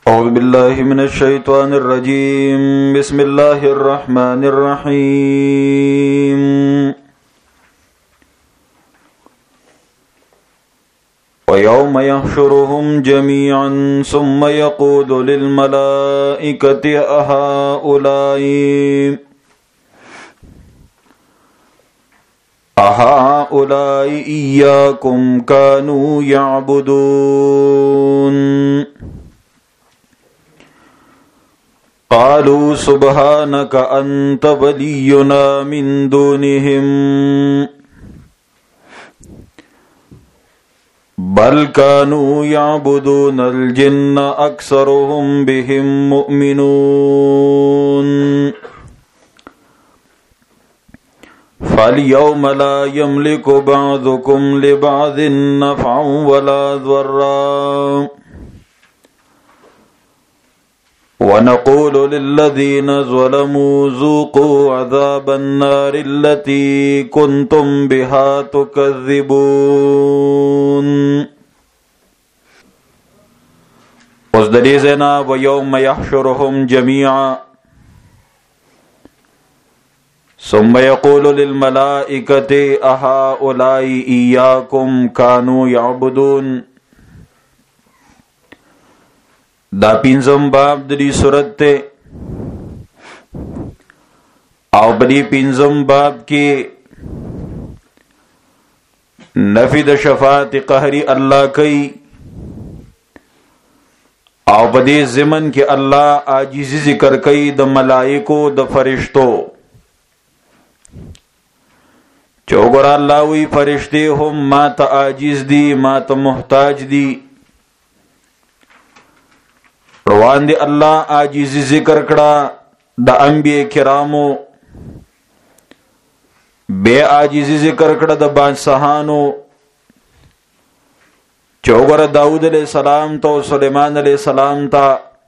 أعوذ بالله من الشيطان الرجيم بسم الله الرحمن الرحيم ويوم يحشرهم جميعا ثم يقول للملائكة أهؤلاء إياكم كانوا يعبدون قالوا سبحانك أنت ولينا من دونهم بل كانوا يعبدون الجن أكثرهم بهم مؤمنون فاليوم لا يملك بعضكم لبعض نفعا ولا ضرا ونقول للذين ظلموا ذوقوا عذاب النار التي كنتم بها تكذبون. اوس د دې ځای نه ويوم يحشرهم جميعا ثم يقول للملائكة أهؤلاء إياكم كانوا يعبدون. دا پنځم باب د دې سورت ته او په دې پنځم باب کې نفي د شفاعت قهري الله کوي او په دې ضمن کې الله عاجزي ذکر کوي د ملائکو د فرشتو. چوغور الله وی فرشتي هم ما ته عاجز دي ما ته محتاج دي. روان دی الله عاجزی ذکر کړه د انبیاء کرامو بے عاجزی ذکر کړه د بادشاہانو. چوغور داؤد علیہ السلام تو سلیمان علیہ السلام تا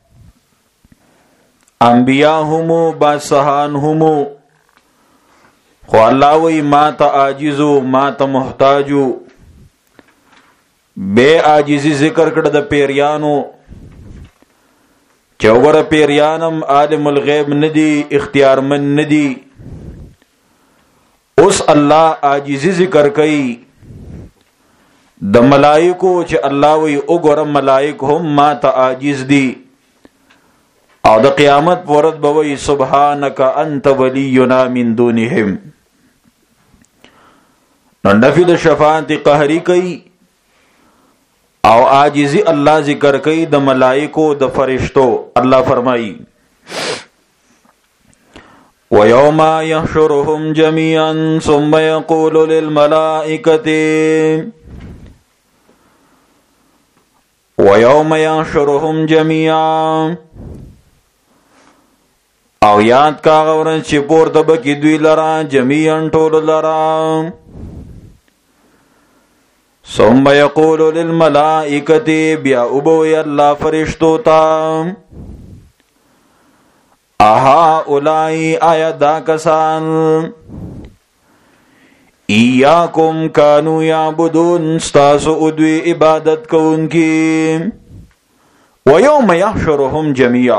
انبیاء همو بادشاہان همو خو الله وی ما ته عاجزو ما ته محتاجو. بے عاجزی ذکر کړه د پیریانو. چوغر پیریانم عالم الغیب ندی اختیار من ندی. اس اللہ عاجزی ذکر کئی د ملائکو چې الله وی وګوره ملائک هم ما ته عاجز دي او د قیامت ورځ به وی سبحانك انت ولينا من دونهم. نو نفی د شفاعت قهری کئی او عاجزی اللہ ذکر کئی د ملائکو د فرشتو. اللہ فرمائی وَيَوْمَ يَحْشُرُهُمْ جَمِيعًا ثُمَّ يَقُولُ لِلْمَلَائِكَةِ وَيَوْمَ يَحْشُرُهُمْ جَمِيعًا او یاد کا غورن چې پورته بکی دوی لرا جميعا ټول لرا. ثم يقول للملائكة بیا ابوی اللہ فرشتو تا اہؤلائی آیا دا کسان ایاکم کانو یعبدون ستاسو ادوی عبادت کون کی. ویوم یحشرهم جميعا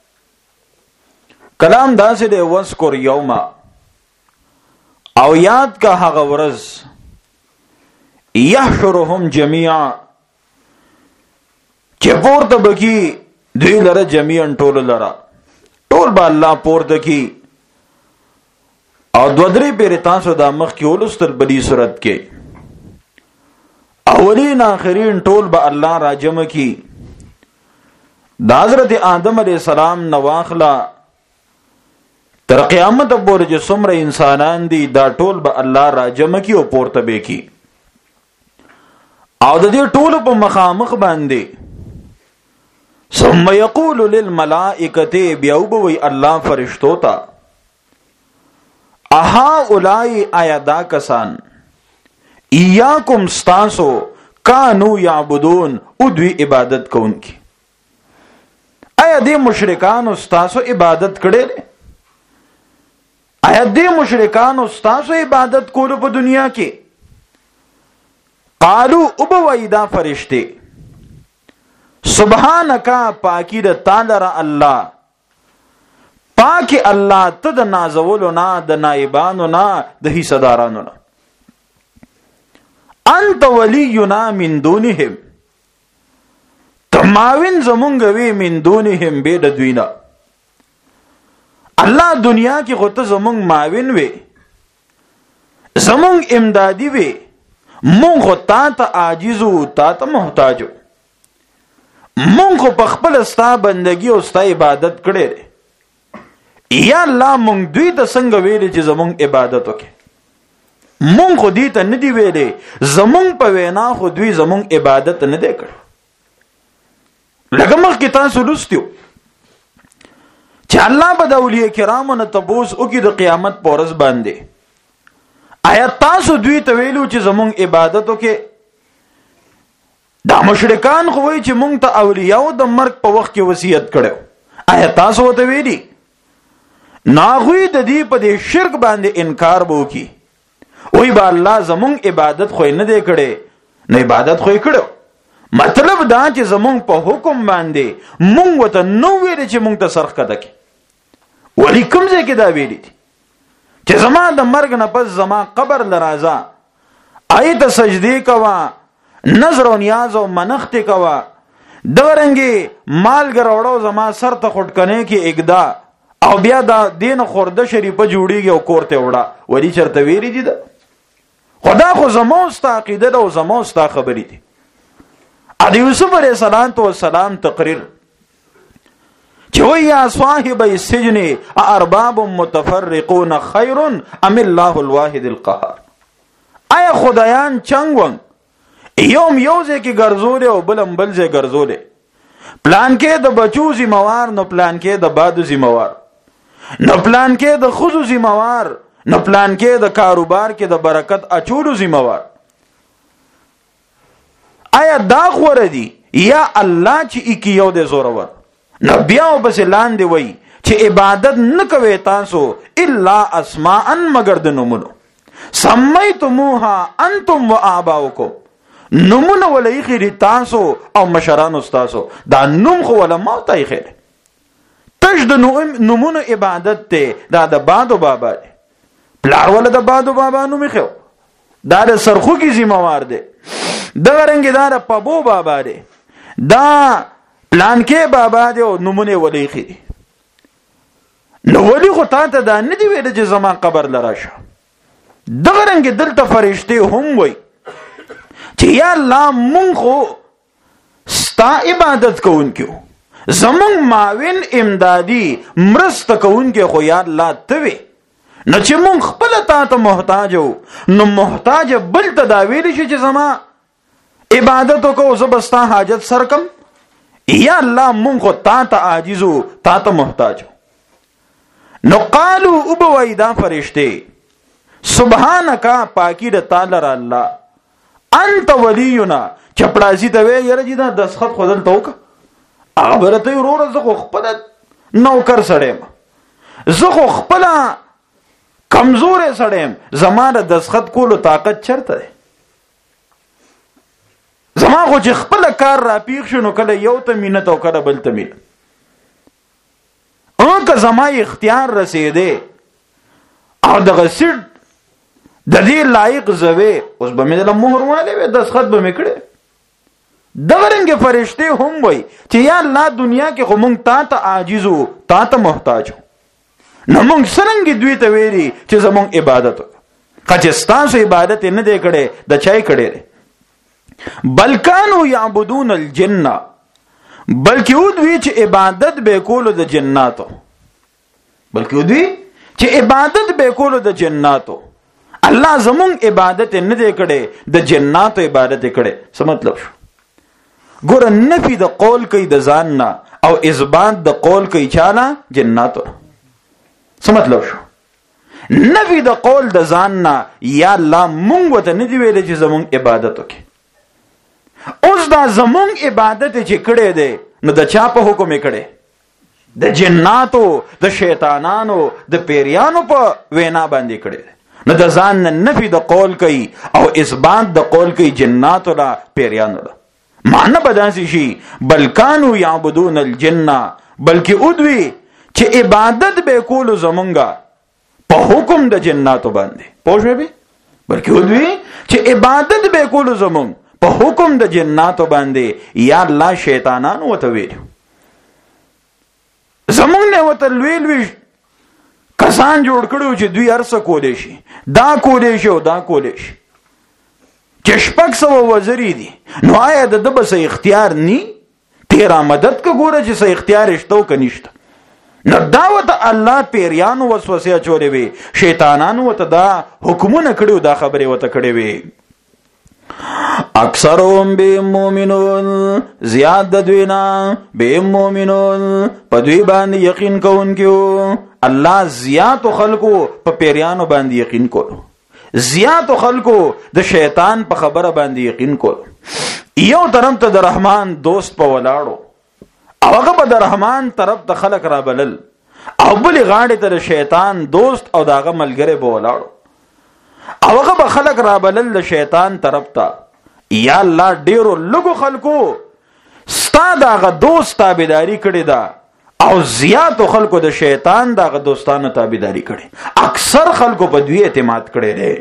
کلام دا سے دے وذکر یوم او یاد کا هغه ورځ یحشرهم جميعا چې پورته بکی دوی لره جميعا ټول لره ټول با الله پورته کی. او دو درې پیر تاسو دا مخ کې ولستل بدی صورت کې اولین آخرین ټول با الله راجم کی. دا حضرت آدم علیہ السلام نواخلا تر قیامت پورې چې څومره انسانان دي دا ټول با الله راجم کی او پورته به کی. او د دې ټول په مخامخ باندې ثم يقول للملائکه بیاوبوی الله فرشتو تا اهؤلاء آیا دا کسان ایاکم ستاسو کانو یعبدون ادوی عبادت کونکی. آیا دې مشرکانو ستاسو عبادت کړي؟ آیا دې مشرکانو ستاسو عبادت کولو په دنیا کې؟ قالو ابوی دا فرشتے سبحانك پاکی د تعالی را الله، پاکی الله ته د نازولو نه، د نائبانو نه، د حصدارانو نه. انت ولینا من دونهم، تماوین زمونږ وی من دونهم به د دوی نه. الله دنیا کې خو ته زمونږ ماوین وی، زمونږ امدادي وی، مونږ خو تا ته عاجزو، تا ته محتاجو. مونږ خو په خپل ستا بندگی او ستا عبادت کړی دی. یا الله مونږ دوی ته څنګه ویلې چې زمونږ عبادت وکړي؟ مونږ خو دوی ته نه دی ویلې، زمونږ په وینا خو دوی زمونږ عبادت نه دی کړی. لکه مخکې تاسو لوستیو چې الله به د اولیاء کرامو نه تپوس وکړي د قیامت په ورځ باندې، آیا تاسو دوی ته ویلو چې زمونږ عبادت وکړي؟ دا مشرکان خو وایي چې مونږ ته اولیاءو د مرګ په وخت کې وصیت کړو. آیا تاسو ورته ویلي؟ ناغوی د دې په دې شرک باندې انکار به وکړي، وایي به الله زمونږ عبادت خو نه دی کړی، نه عبادت خو یې کړو. مطلب دا چې زمونږ په حکم باندې مونږ ورته نو ویلي چې مونږ ته سرښکته کړي. ولی کوم ځای کې دا ویلي دي چې زما د مرګ نه پس زما قبر لرازا، آیت سجدی کوا، نظر و نیاز و منخت کوا، دغرنگی مالګ راوړو زما سر ته خټکنه کې اگدا، او بیا دا دین خورده شریفه جوړیږي او کورته وړه. ولی چرته ویری دي؟ دا خدا خو زمو ستا عقیده ده او زمو ستا خبرې دي. د یوسف علیہ السلام تقریر چې وی یا صاحب السجن ارباب متفرقون خیر ام الله الواحد القهار. آیا خدایان چنګ یوم یوځه کې ګرځولې او بلم بل ځای ګرځولې، پلان کې د بچو ذمہوار، نو پلان کې د بادو ذمہوار، نو پلان کې د خزو ذمہوار، نو پلان کې د کاروبار کې د برکت اچولو ذمہوار. آیا دا غوړه دي یا الله چې اکی یو د زورور؟ نو بیا وبس لاندې وای چې عبادت نه کوي تاسو الا اسماء مگر د نومونو، سمیتموها انتم وآباؤکم، نومونه ولې خېری تاسو او مشرانو تاسو، دا نوم خو ولا ما ته خېری. تش د نومونو عبادت ته دا د بادو بابا دی، پلار ولا د بادو بابا نوم خو دا د سرخو کی ذمہوار دی، دغه رنګ دا د پبو بابا دی، دا پلان کې بابا دی او نومونه ولې خېری. نو ولی خو تا ته دا نه دی ویل چې زما قبر لراشه. دغه رنګ دلته فرشتي هم وای چې یا الله مونږ خو ستا عبادت کوونکو، زمونږ معاون امدادي مرسته کوونکو خو یا الله ته وي. نو چې مونږ خپل تا ته محتاج وو، نو محتاج بل ته دا ویل شي چې زما عبادت وکړو زه به ستا حاجت سر کم. یا الله مونږ خو تا ته عاجز وو، تا ته محتاج. نو قالو وبوي دا فرشته سبحانك پاکی د تعالی را الله، انت ولینا، چپړاسی ته وی یره جی دا دسخط خودل توک خبرته ورور زه خو خپل نوکر سړیم، زه خو خپل کمزور سړیم، زماره دسخط کولو طاقت چرته ده؟ زما خو چې خپل کار را پیښ شنو کله یو ته مینه تو کړه بل ته مینه، او که زما اختیار رسیدې او دغه سټ د دې لایق زوی اوس به مې له مهر والے و دسخط به مې کړې. دغه رنګ فرشته هم وای چې یا الله دنیا کې خو مونږ تا ته عاجز وو، تا ته محتاج وو، نو مونږ څنګه دوی ته ویلي چې زمونږ عبادت وکړه؟ که ستاسو عبادت نه دی کړی د چای کړی دی. بل کانوا یعبدون الجن، بلکې دوی چې عبادت به کولو د جناتو، بلکې دوی چې عبادت به کولو د جناتو. الله زمون عبادت نه دی کړي، د جناتو عبادت کړي. څه مطلب شو؟ ګور نفي د قول کوي د ځان نه او اثبات د قول کوي چاله جناتو. څه مطلب شو؟ نفي د قول د ځان نه یا الله مونږ وته نه دی ویل چې زمون عبادت وکړي. اوس دا زمون عبادت چې کړي دی نو د چا په حکم یې کړي؟ د جناتو، د شیطانانو، د پیریانو په وینا باندې کړي. نو د ځان نه نفي د قول کوي او اثبات د قول کوي جناتو لا پیریانو لا. معنی بداسي شي بل کانوا یعبدون الجن، بلکې ادوی چې عبادت به کولو زمونږه په حکم د جناتو باندې. پوه شوې به؟ بلکې ادوی چې عبادت به کولو زمونږ په حکم د جناتو باندې. یا الله شیطانان وته ویلو زمونږ نه وته لوی لوی کسان جوړ کړو چې دوی ارسه کولې شي، دا کولې شي او دا کولې شي، چې شپږ سوه وزري دي. نو آیا د ده به څه اختیار نی؟ تیرا مدد که ګوره چې څه اختیار شته او که نشته. نو دا ورته الله پیریانو وسوسې اچولې وې، شیطانانو ورته دا حکمونه کړي دا خبرې ورته کړې وې. اکثرهم بهم مؤمنون، زیاد د دوی نه بهم مؤمنون، په دوی باندې یقین کوونکي وو. الله زیاتو خلکو په پیریانو باندې یقین کولو، زیاتو خلکو د شیطان په خبره باندې یقین کولو. یو طرف ته د رحمان دوست په ولاړو او هغه په د رحمان طرف ته خلق را بلل، او بلې غاړې ته د شیطان دوست او د هغه ملګری به ولاړو او هغه به خلق را بلل د شیطان طرف ته. یا الله ډیرو لږو خلکو ستا د هغه دوست تابعداري کړې ده او زیاتو خلکو د شیطان د هغه دوستانو تابعداري کړې. اکثر خلکو په دوی اعتماد کړی دی.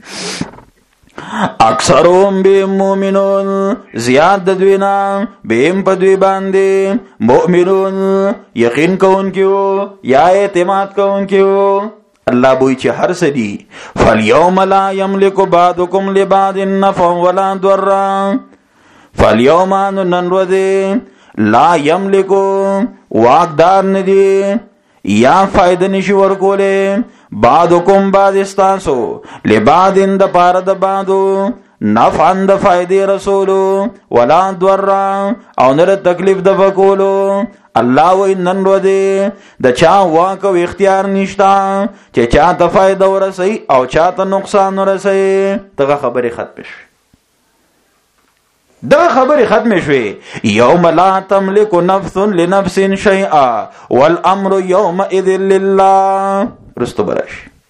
اکثرهم بهم مؤمنون، زیاد د دوی نه بهم په دوی باندې مؤمنون، یقین کوونکي وو یا اعتماد کوونکي وو. الله بوئی چې هر څه دي. فالیوم لا یملک بعضکم لبعض نفعا ولا ضرا، فالیوم نن ورځې لا یملکو واقدار ندی یا فائدہ نشي ورکولې بعضکم بعض استاسو لبعض د پاره د بعضو نفعا د فائدې رسولو ولا ضرا او نه تکلیف د فکولو. الله و نن ورځې د چا واک او اختیار نشتا چې چا ته فائدہ ورسي او چا ته نقصان ورسي. دغه خبره ختم شي، دغه خبره ختم شوي. یوم لا تملک نفس لنفس شیئا والامر یومئذ لله. رستو برش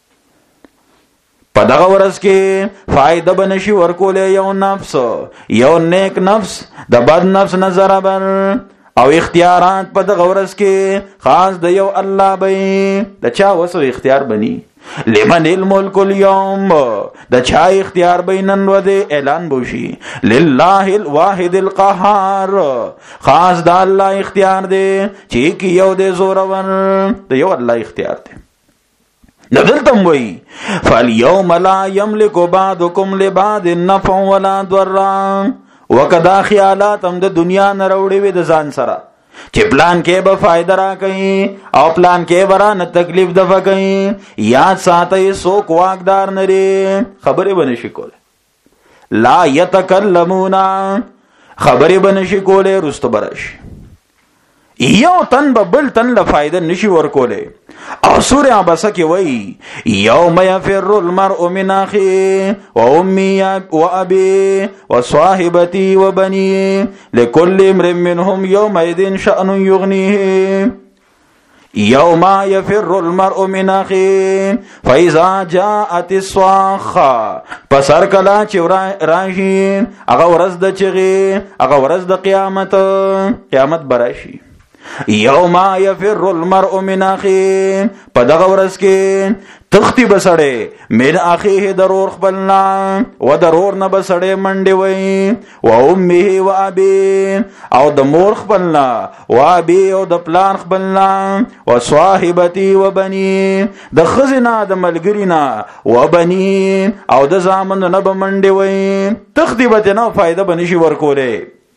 په دغه ورځ کې فائدہ بنشي ورکولې یو نفس، یو نیک نفس د بد نفس نظر بر، او اختیارات په دغه ورځ کې خاص د یو الله به. د چا وسو اختیار بني؟ لمن الملک اليوم، د چا اختیار بینن ورځې اعلان بوشي. لله الواحد القهار، خاص د الله اختیار دی چې کی یو د زورور، د یو الله اختیار دی. نظرتم وی فالیوم لا یملک بعضکم لبعض نفعا ولا ضرا. وکدا خیالات هم د دنیا نه راوړي وي د ځان سره چې پلان کې به فائدہ را کوي او پلان کې ورانه تکلیف دفع کوي. یاد ساتي څوک واقدار نه لري، خبرې بنشي کوله. لا یتکلمون، خبرې بنشي کوله. رستو برش یو تن به بل تن له فائدہ نشي ورکوله. او سورہ عبسہ کې وایي یوم یفر المرء من اخیه وامه وابيه وصاحبته وبنيه لكل امرئ منهم يومئذ شأن يغنيه. یوم یفر المرء من اخیه فاذا جاءت الصاخه، پس هر کله چې راشي هغه ورځ د چغې، هغه ورځ د قیامت براشي. یوم یفر المرء من اخیه، په دغه ورځ کې تختی بسړې من اخیه ضرور خپلنا و ضرور نه بسړې منډې وای و امه و ابي او د مور خپلنا و ابي او د پلان خپلنا و صاحبتي و بني د خزنا د ملګرینا و بني او د زامن نه بمنډې وای. تختی به نه فائدہ بنشي ورکولې.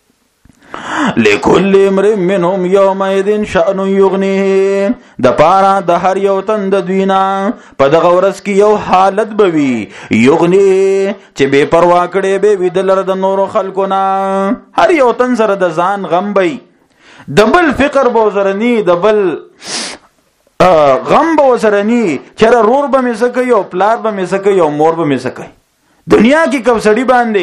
لکل امرئ منهم یومئذ شأن یغنیه، د پارا د هر یو تن د دوینا په دغه ورځ کې یو حالت بوي یغنیه چې بے پروا کړي به وی دلر د نورو خلکو نه. هر یو تن سره د ځان غم وي، د بل فقر به وزرني، د بل غم به وزرني، چېرې رور به مې څه کوي او پلار به مې څه کوي او مور به مې څه کوي. دنیا کې کوم سړی باندې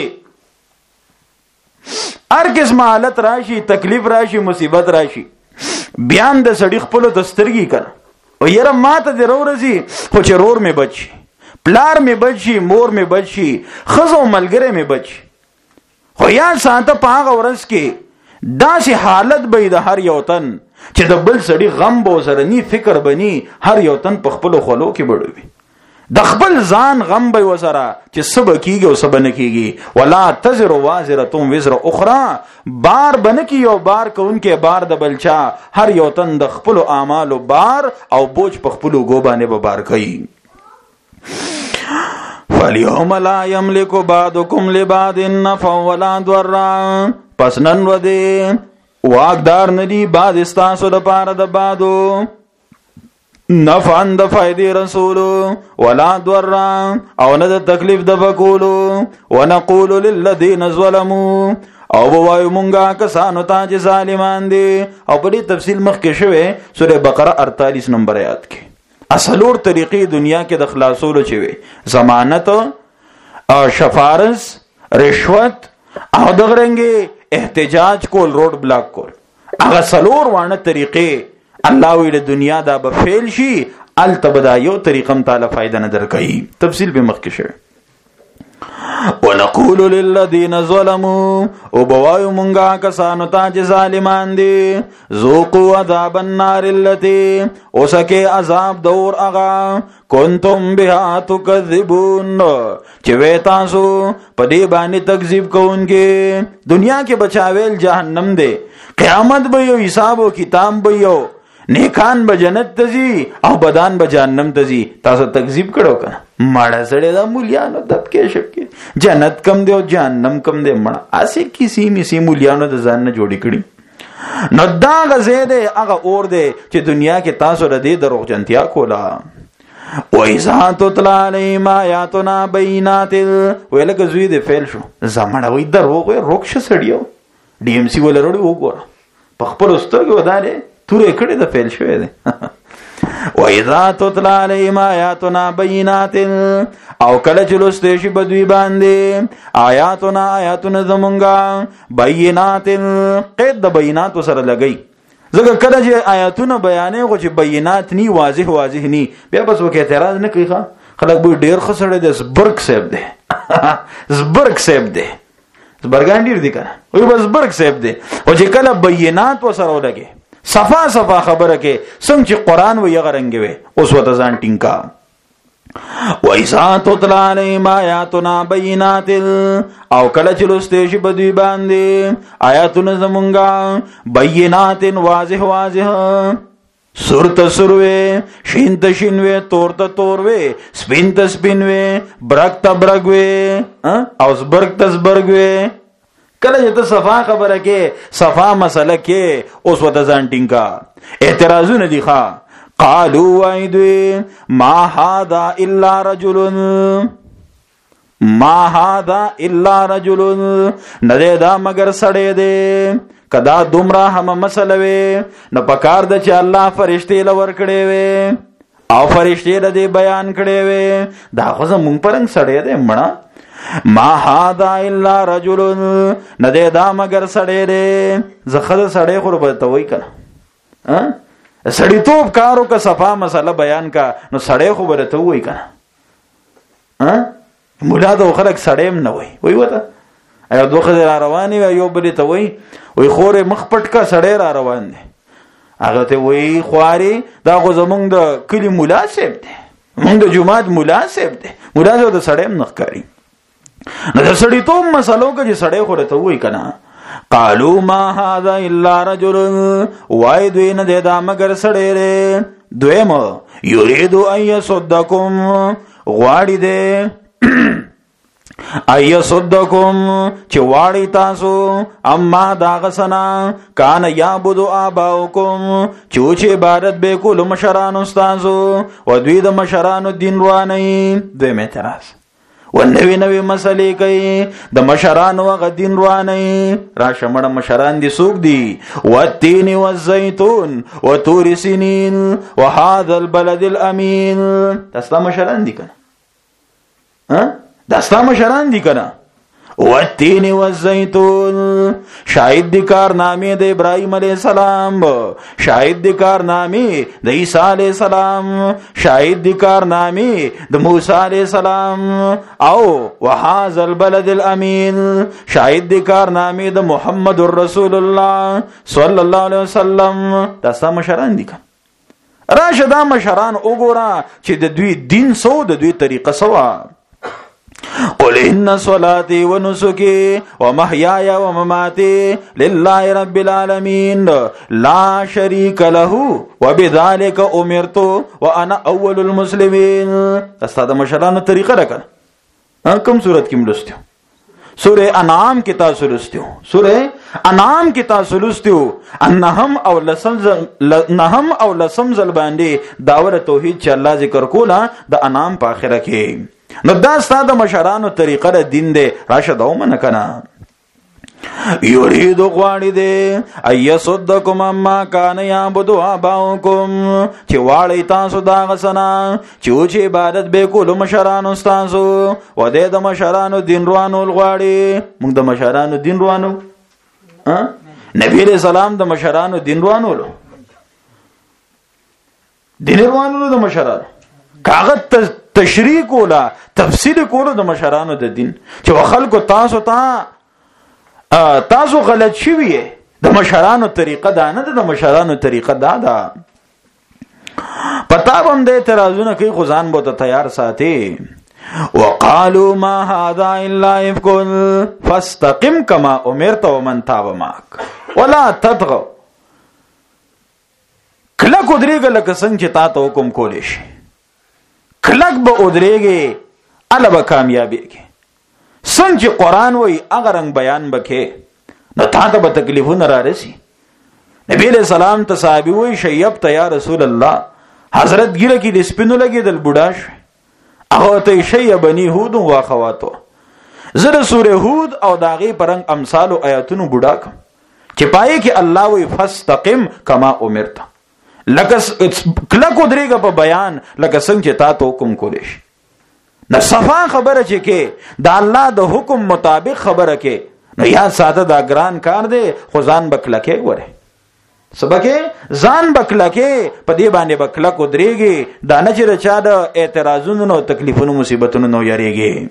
هر قسم حالت راشي، تکلیف راشي، مصیبت راشي، بیان د سړی خپل دسترګي کړه او یره ماته د رورزي خو چې رور مې بچي، پلار مې بچي، مور مې بچي، خزو ملګری مې بچي. خو یا ساته په هغه ورځ کې داسې حالت به د هر یو تن چې د بل سړي غم به ورسره ني، فکر به ني، هر یو تن په خپلو خولو کې بړوي، د خپل ځان غم به ورسره چې څه به کېږي او څه به نه کېږي. ولا تزر وازرة وزر اخرى، بار به نه کېږي او بار کوونکی بار د بل چا، هر یو تن د خپلو اعمالو بار او بوج په خپلو اوږو باندې به بار کوي. فَالْيَوْمَ لَا يَمْلِكُ بَعْضُكُمْ لِبَعْضٍ نَفْعًا وَلَا ضَرًّا، پس نن ورځې واکدار ندي بعض ستاسو دپاره د بعضو نفعا د فائدې رسولو ولا ضرًا او نه د تکلیف د بکولو. ونقول للذین ظلموا، او بوایو مونږه کسانو ته چې ظالمان دي. او په دې تفصیل مخکې شوی سوره بقره 48 نمبر آیات کې. اصلور طریقې دنیا کې د خلاصولو چې وي، ضمانت، شفارس، رشوت او دغه رنګ احتجاج کول، روډ بلاک کول، هغه څلور وانه طریقې الله وی د دنیا دا به فیل شي، التبدا یو طریقم تعالی فائدہ نه درکړي. تفصیل به مخکې شوی. ونقول للذین ظلموا، او بوایو مونږه کسانو ته چې ظالمان دي، ذوقوا عذاب النار التي، اوسکه عذاب دور اغا کنتم بها تکذبون، چې وې تاسو په دې باندې تکذیب کوونکې. دنیا کې بچاویل جهنم دی، قیامت به یو حساب او کتاب به یو، نیکان به جنت ته ځي او بدان به جهنم ته ځي. تاسو تکذیب کړو کنه؟ ماړه سړی دا مولیانو دب کې شپ جنت کم دی او جهنم کم دی، مړه اسې کسی میسی مولیانو د ځان نه جوړی کړي. نو دا غزه دی، هغه اور دی چې دنیا کې تاسو ردی دروغجنتیا کولا. وَإِذَا تُتْلَى عَلَيْهِمْ آيَاتُنَا بَيِّنَاتٍ، ویلکه زوی دی فیل شو، زمړه وای دروغ وای روکش سړیو ډي ام سي ولرړي وګوره په خپل سترګو ودارې تورې کړې د فیل شوی دی. وَإِذَا تُتْلَى عَلَيْهِمْ آيَاتُنَا بَيِّنَاتٍ، او کله چې لوستې شي بدوی باندې آیاتنا آیاتنا زمونږه، بینات قید د بینات سره لګی، ځکه کله چې آیاتونه بیانې خو چې بینات نی، واضح واضح نی، بیا بس وکي اعتراض نه کوي. خلک به ډیر خسړې د زبرګ صاحب دی، زبرګ صاحب دی، زبرګان ډیر دي کنه، وای بس زبرګ صاحب دی. او چې کله بینات وسره ولګي، صفا صفا خبره کې څنګه چې قران و یغه رنګ وي، اوس وته ځان ټینګا. وَإِذَا تُتْلَى عَلَيْهِمْ آيَاتُنَا بَيِّنَاتٍ، او کله چې لوستې شي بدوی باندې آیاتونه زمونږه، بینات واضح واضح، سورت سروي، شین ته شین وي، تور ته تور وي، سپین ته سپین وي، برګ ته برګ وي، او زبرګ ته زبرګ وي. کله چې ته صفا خبره کې، صفا مسله کې، اوس وته ځان ټینګا. اعتراضونه دي ښا. قالوا وایدوی ما هذا الا رجل، ما هذا الا رجل، نه دا مگر سړی دی. کدا دومره هم مسله وي نو پکار د چې الله فرشتي لور کړي وي او فرشتي د بیان کړي وي. دا خو زمونږ پرنګ سړی دی مړه. ما هذا الا رجل، نه دا مگر سړی دی. زخه سړی خو به ته وای کنه، سړی توپ کارو کا صفا مسله بیان کا، نو سړی خو به ته وای کنه. مولا د خلک سړیم نه وای، وای وته ایا دوه خدای را رواني وي، یو بل ته وای خورې مخ پټ کا سړی را روان دی، هغه ته وای خواري دا خو زمونږ د کلی مناسب دی، مونږ د جمعات مناسب دی، مناسب د سړیم نه ښکاري. نو د سړی توپ مسلو کې چې سړی خو ته وای کنه. قالوا ما هذا الا رجل، وای دوی نه دا مگر سړی دی. دویم یرید ان یصدکم، غواړي دی ایا صدکم چې واړی تاسو، اما دا غسنا کان یعبد آباؤکم، چې عبادت به کول مشران استادو و دوی د مشرانو دین رواني. دویم اعتراض و نوی نوی مسئلې کوي د مشرانو هغه دین رواني. راشه مړه مشران دي څوک دي؟ والتین والزیتون وطور سینین وهذا البلد الامین. داستا مشران دي کنه، داستا مشران دي کنه. والتین والزیتون شاهد دی کارنامې د ابراهیم علیه السلام، شاهد دی کارنامې د عیسی علیه السلام، شاهد دی کارنامې د موسی علیه السلام، او وهذا البلد الامین شاهد دی کارنامې د محمد رسول الله صلی الله علیه وسلم. دا ستا مشران دي. راشه دا مشران وګوره چې د دوی دین سو، د دوی طریقه سوا. قل ان صلاتي ونسكي ومحياي ومماتي لله رب العالمين لا شريك له وبذلك امرت وانا اول المسلمين. استاد مشرانو طریقه راکړه. کوم صورت کې ملستیو؟ سوره انعام کې تاسو لستیو، سوره انعام کې تاسو لستیو. انهم او لسم زل باندې داور توحید چې الله ذکر کولا د انعام په اخره کې. نو دا ستاسو د مشرانو طریقه د دین دی، راشه دا ومنه کنه. یرید غواړي دی ایصدکم اما کان یعبد آباؤکم چې واړی تاسو دا غسنا چې عبادت به کول مشرانو تاسو و د مشرانو دین روانو غواړي. موږ د مشرانو دین روانو، نبی علیہ السلام د مشرانو دین روانو، دین روانو د مشرانو کاغذ تشریح کولا تفصیل کولو د مشرانو د دین چې خلکو تاسو غلط شوی د مشرانو طریقه دا نه د مشرانو طریقه دا ده. پتا هم د اعتراضونه کوي خو ځان به تیار ساتي. وقالوا ما هذا الا افك فاستقم كما امرت ومن تاب معك ولا تطغوا. کله کو درېګه لکه څنګه چې تا ته حکم کولې شي، کلک به ادریږي الا به کامیابیږي. څنګه چې قران وای هغه رنگ بیان بکې نو تا ته به تکلیفونه را رسی. نبی علیہ السلام ته صحابي وای شیبت یا رسول الله، حضرت ګیره کې د سپینو لګیدل بوډاش هغه ته شیبنی هود او اخواتو. زره سوره هود او داغي پرنګ امثال او آیاتونو بوډا ک چې پای کې الله وای فاستقم کما امرت. لکه کلکو درېګه په بیان لکه څنګه چې تا ته حکم کولې شي. نو صفا خبره چې کې د الله د حکم مطابق خبره کې نو یا ساده دا ګران کار دی، خو ځان بکلکه وره سبکه ځان بکلکه په دې باندې بکلکو درېږي دا نه چې چا د اعتراضونو نو تکلیفونو مصیبتونو نو یریږي.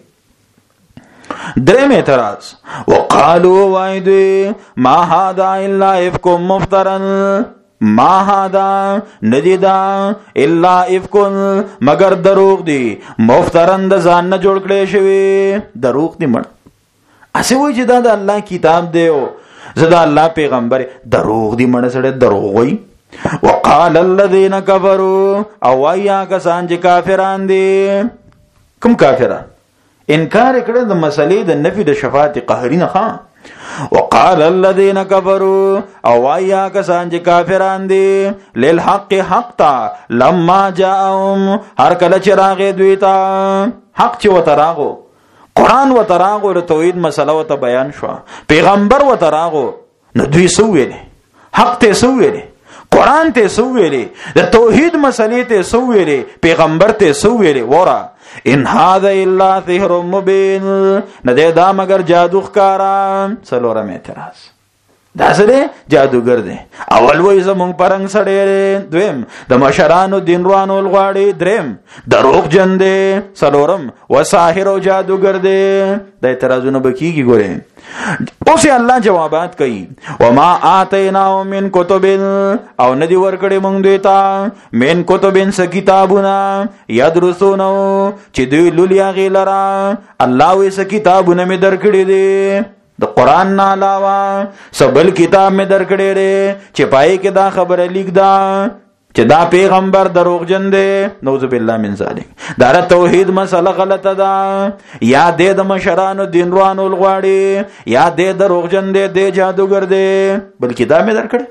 دریم اعتراض وقالوا وعد ما هذا الا افكم مفترا، ما هذا ندیدا الا افکن مگر دروغ دی مفترن د ځان نه جوړ کړي شوی. دروغ دی مړ اسی وای چې دا د الله کتاب دی او زدا الله پیغمبر، دروغ دی مړ سره دروغ وای. وقال الذين كفروا او یا کسان چې کافران دي. کوم کافران؟ انکار کړي د مسلې د نفي د شفاعت قهري نه خان. وقال الذين كفروا او ایا کسان چې کافران دي للحق حق تا لما جاءهم هر کله چې راغې دوی ته حق چې وتراغو، قران وتراغو، توحید مسله وت بیان شو، پیغمبر وتراغو، نو دوی سو ویلې حق ته سو ویلې، قران ته سو ویلې، د توحید مسلې ته سو ویلې، پیغمبر ته سو ویلې. ورا ان هذا الا سحر مبين نه دا مگر جادو ښکارا. څلورم اعتراض دا سره جادوګر دی. اول وای زمونږ پرنګ سړی، دویم د مشرانو دین روانو غواړي، دریم دروغ جن دی، څلورم وساحر او جادوګر دی. د اعتراضونو بکیږي ګوره. اوس الله جوابات کوي وما اتینا من کتب او ندی ورکړې مونږ دوی ته من کتبن س کتابونه یدرسونو چې دوی لولیا غیلرا. الله وې س کتابونه می درکړې دي د قران نه علاوه سبل کتاب می درکړې دي چې پای کې دا خبره لیک دا چې دا پیغمبر دروغجن دی. نعوذ بالله من ذلک. دا توحید مسله غلطه ده، یا د مشرانو دین روانو غواړي، یا د دروغجن دی، د جادوګر دی. بلکې دا مې درکړي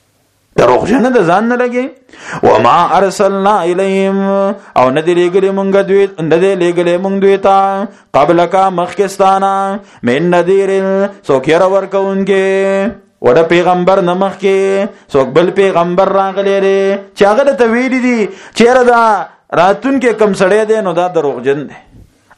دروغجن د ځان نه لګي. وما ارسلنا الیهم او ندی لګلې مونږ دوی، ندی لګلې مونږ دوی ته قبل کا مخکستانا من نذیر سوکیر ورکونکې وړ پیغمبر نمخ کې څوک بل پیغمبر راغلی دی چې هغه ته ویلي دي چیرې دا راتون کې کم سړی دی نو دا دروغجن دی.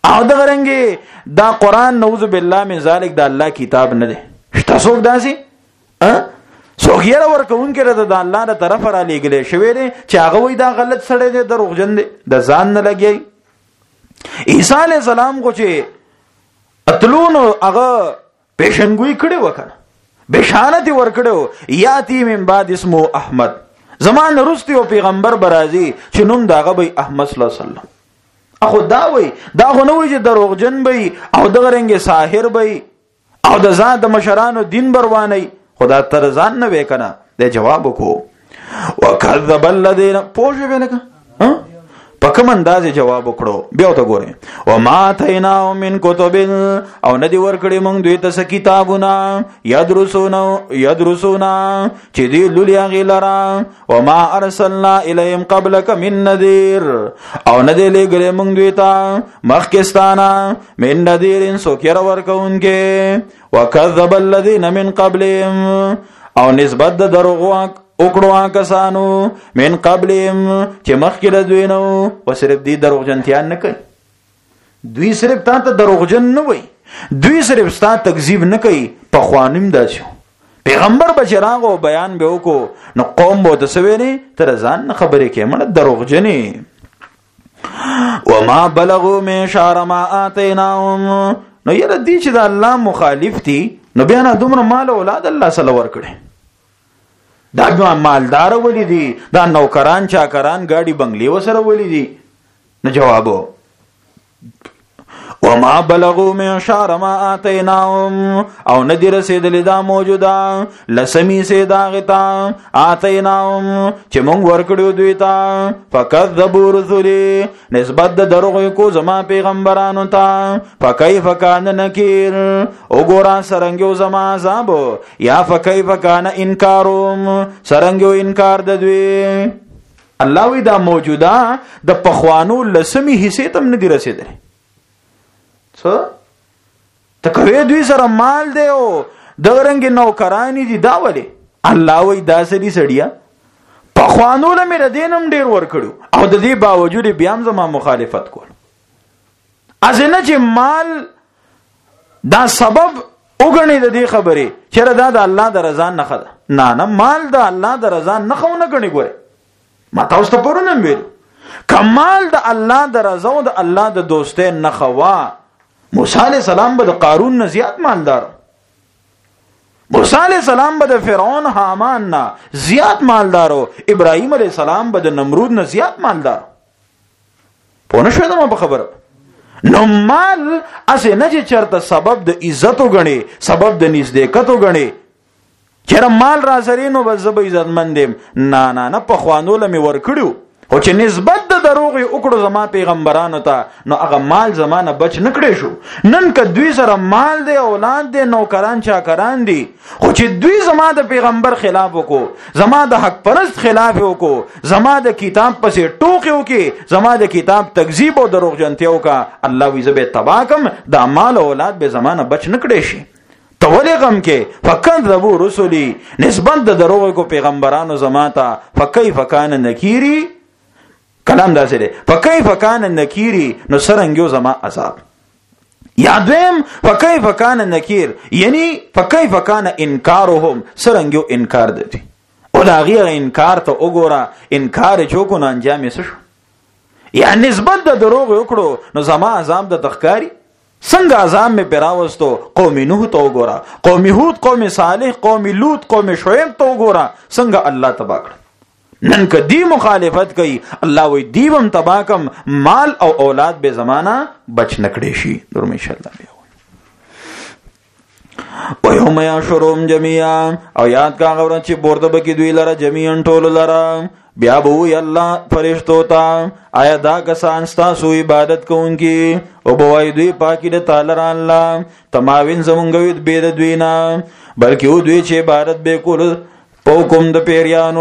او دا غرنګي دا قران نعوذ بالله من ذلک دا الله کتاب نه دی. تاسو داسي څوک یې ورکون کړه د الله تر طرف را لېګلې شوی دی چې هغه وای دا غلط سړی دی دروغجن دی د ځان نه لګي. عیسی علی السلام کو چې اتلون هغه پیشنګوئی کړي وکړه بشارت ورکړو یاتی من بعد اسمه احمد زمان رستی او پیغمبر برازي چې نوم داغه به احمد صلی الله علیه وسلم. اخو دا وای دا خو نه وای چې دروغجن به او د غرنګ ساحر به او د ځان د مشرانو دین برواني خدا تر ځان نه وکنه. د جواب کو وکذب الذين پوښ ویلکه پکم انداز جواب وکړو. بیا ته ګوره وما تینا من کتب او ندی ورکړي مونږ دوی ته کتابونه یدرسونا چې دی لولیا غیلرا وما ارسلنا الیهم قبلک من نذیر او ندی لګره مونږ دوی ته مخکستانه من نذیر سوکیر ورکونکې وکذب الذین من قبلهم او نسبت دروغ وکړو کسانو من قبلهم چې مخکې دوی نو و صرف دی دروغجنتیا نه کوي. دوی صرف تا ته دروغجن نه وای دوی صرف ستا تکذیب نه کوي. په خوانیم داسو پیغمبر بچراغو بیان به وکړو نو قوم بو د سوینه تر ځان نه خبرې کې مړه دروغجنې. وما بلغوا من شعر ما آتیناهم نو یره دی چې د الله مخالف دي نو بیا نه دومره مال اولاد الله سره ورکړي. دا مالدار ولی دی دا نوکران چاکران گاڑی بنگلی وسره ولی دی. نو جوابو وما بلغوا من شعر ما آتیناهم او ندی رسیدلی دا موجودا لسمی سے داغتا آتیناهم چې مونږ ورکړو دوی ته فکذبوا رسلی نسبت دروغ کو زما پیغمبرانو ته فکیف کان نکیر وګورا سرنګو زما عذاب یا فکیف کان انکارهم سرنګو انکار د دوی. الله وی دا موجودا د پخوانو لسمی حصے تم ندی رسیدلی تکوی دوی سره مال دی او دغرنګ نوکرانی دي دا ولی الله وی دا سړي سړیا په خوانو له مې ردینم ډیر ور کړو او د دې باوجود بیا هم زما مخالفت کول. ازنه چې مال دا سبب وګڼي د دې خبرې چې دا د الله د رضا نه خده نه مال د الله د رضا نه خو نه غني ګوره ما تاسو ته پرونم ویل کمال د الله د رضا او د الله د دوستۍ نه خوا موسی علیہ السلام به د قارون نه زیات مالدار موسی علیہ السلام به د فرعون حامان نه زیات مالدارو ابراهیم علیہ السلام به د نمرود نه زیات مالدار. پونه شو ته په خبره نو مال اسه نه چې چرته سبب د عزت وګڼي سبب د نزدېکت وګڼي چیرې مال را سره نو بس زب عزت مندم نه په خوانو لمه ور کړو او چې نسبت د دروغ وکړو زما پیغمبرانو ته نو هغه مال زمانه بچ نکړې شو. نن که دوی سره مال دی اولاد دی نوکران چاکران دي خو چې دوی زما د پیغمبر خلاف وکړو زما د حق پرست خلاف وکړو زما د کتاب پسې ټوکې وکړي زما د کتاب تکذیب او دروغجنتیا وکړه الله وی زبې تباکم د مال اولاد به زمانه بچ نکړې شي. تولی غم کې فکذبوا رسلی نسبت د دروغ کو پیغمبرانو زما ته فکیف کان نکیری کلام دا سره فکیف کان نکیری نو سرنګو زما عذاب. یادویم فکیف کان نکیر یعنی فکیف کان انکارهم سرنګو انکار دي او دا غیر انکار ته وګوره انکار چوکو نه انجام شو یا نسبت د دروغ وکړو نو زما عذاب د تخکاری څنګه عذاب می پیراوستو قوم نوح ته وګوره قوم هود قوم صالح قوم لوط قوم شعیب ته وګوره څنګه الله تبا کړ. نن که دی مخالفت کوي الله وی دیوم تباکم مال او اولاد به زمانہ بچ نکړي شي. نور ان شاء الله و یوم یشرهم جميعا او یاد کا غوړه چې بورده بکی دوی لره جميعا ټول لره بیا بو ی الله فرشتو ته آیا دا کسان ستاسو عبادت کوونکی او بوای دوی پاکی د تعالی الله تماوین زمونږ به د دوی نه بلکې دوی چې عبادت به کول پوکم د پیریانو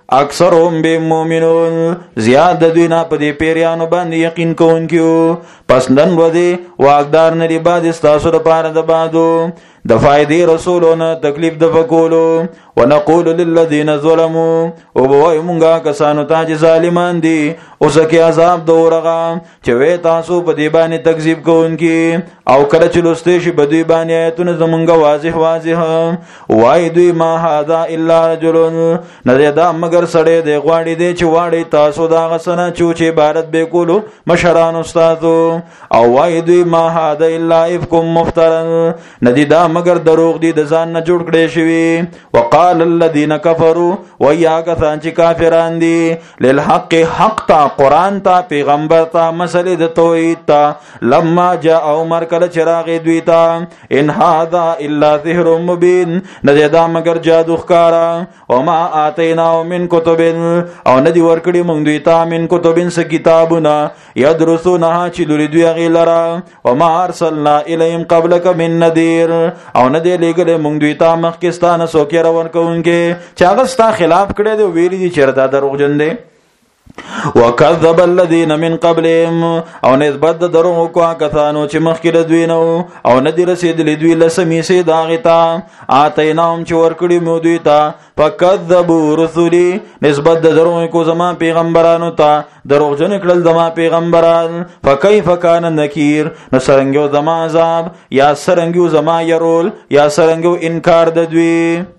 اکثرهم بهم مؤمنون زیاد د دوی نه په دې پیریانو باندې یقین کوونکیو پس نن ودی واقدار نری بعد استاسو لپاره د بادو د فائدې رسولونه تکلیف د فکولو ونقول للذین ظلموا او بوای مونږه کسانو ته چې ظالمان دي اوس کې عذاب دورغه چې وې تاسو په دې باندې تکذیب کوونکی او کله چې لسته شي په دې باندې ایتونه زمونږه واضح وای دوی ما هذا الا رجل نه دا مگر سړی دی غواړي دی چې واړی تاسو دا غسنه چې عبادت به کولو مشران استادو او وای دوی ما هذا الا افکم مفترن ندی دا مگر دروغ دی د ځان نه جوړ کړي شوی وقال الذين كفروا ويا کسان چې کافران دي للحق حق تا قران تا پیغمبر تا مسلې د توحید تا لما جاء عمر کله چراغ دوی تا ان هذا الا سحر مبين ندی دا مگر جادو ښکارا وما اتینا من کتب او ندی ورکړي مونږ دوی ته من کتبن س کتابونه یدرسونها چې لري دوی غیلرا وما ارسلنا الیهم قبلک من نذیر او ندی لګره مونږ دوی ته مخکستانه سوکې روان کوونکې چې هغه ستا خلاف کړي دی ویلي دي چې دا دروغجن دی وکذب الذين من قبلهم او نسبت درو کو کسانو چې مخکې دوی نو او ندی رسیدلی دوی لسمی سي داغتا اتیناهم چې ورکړي مو دوی ته فکذبوا رسولي نسبت درو کو زما پیغمبرانو ته دروغجن کړل زما پیغمبران فكيف كان نکیر نسرنګو زما عذاب یا سرنګو زما يرول یا سرنګو انکار د دوی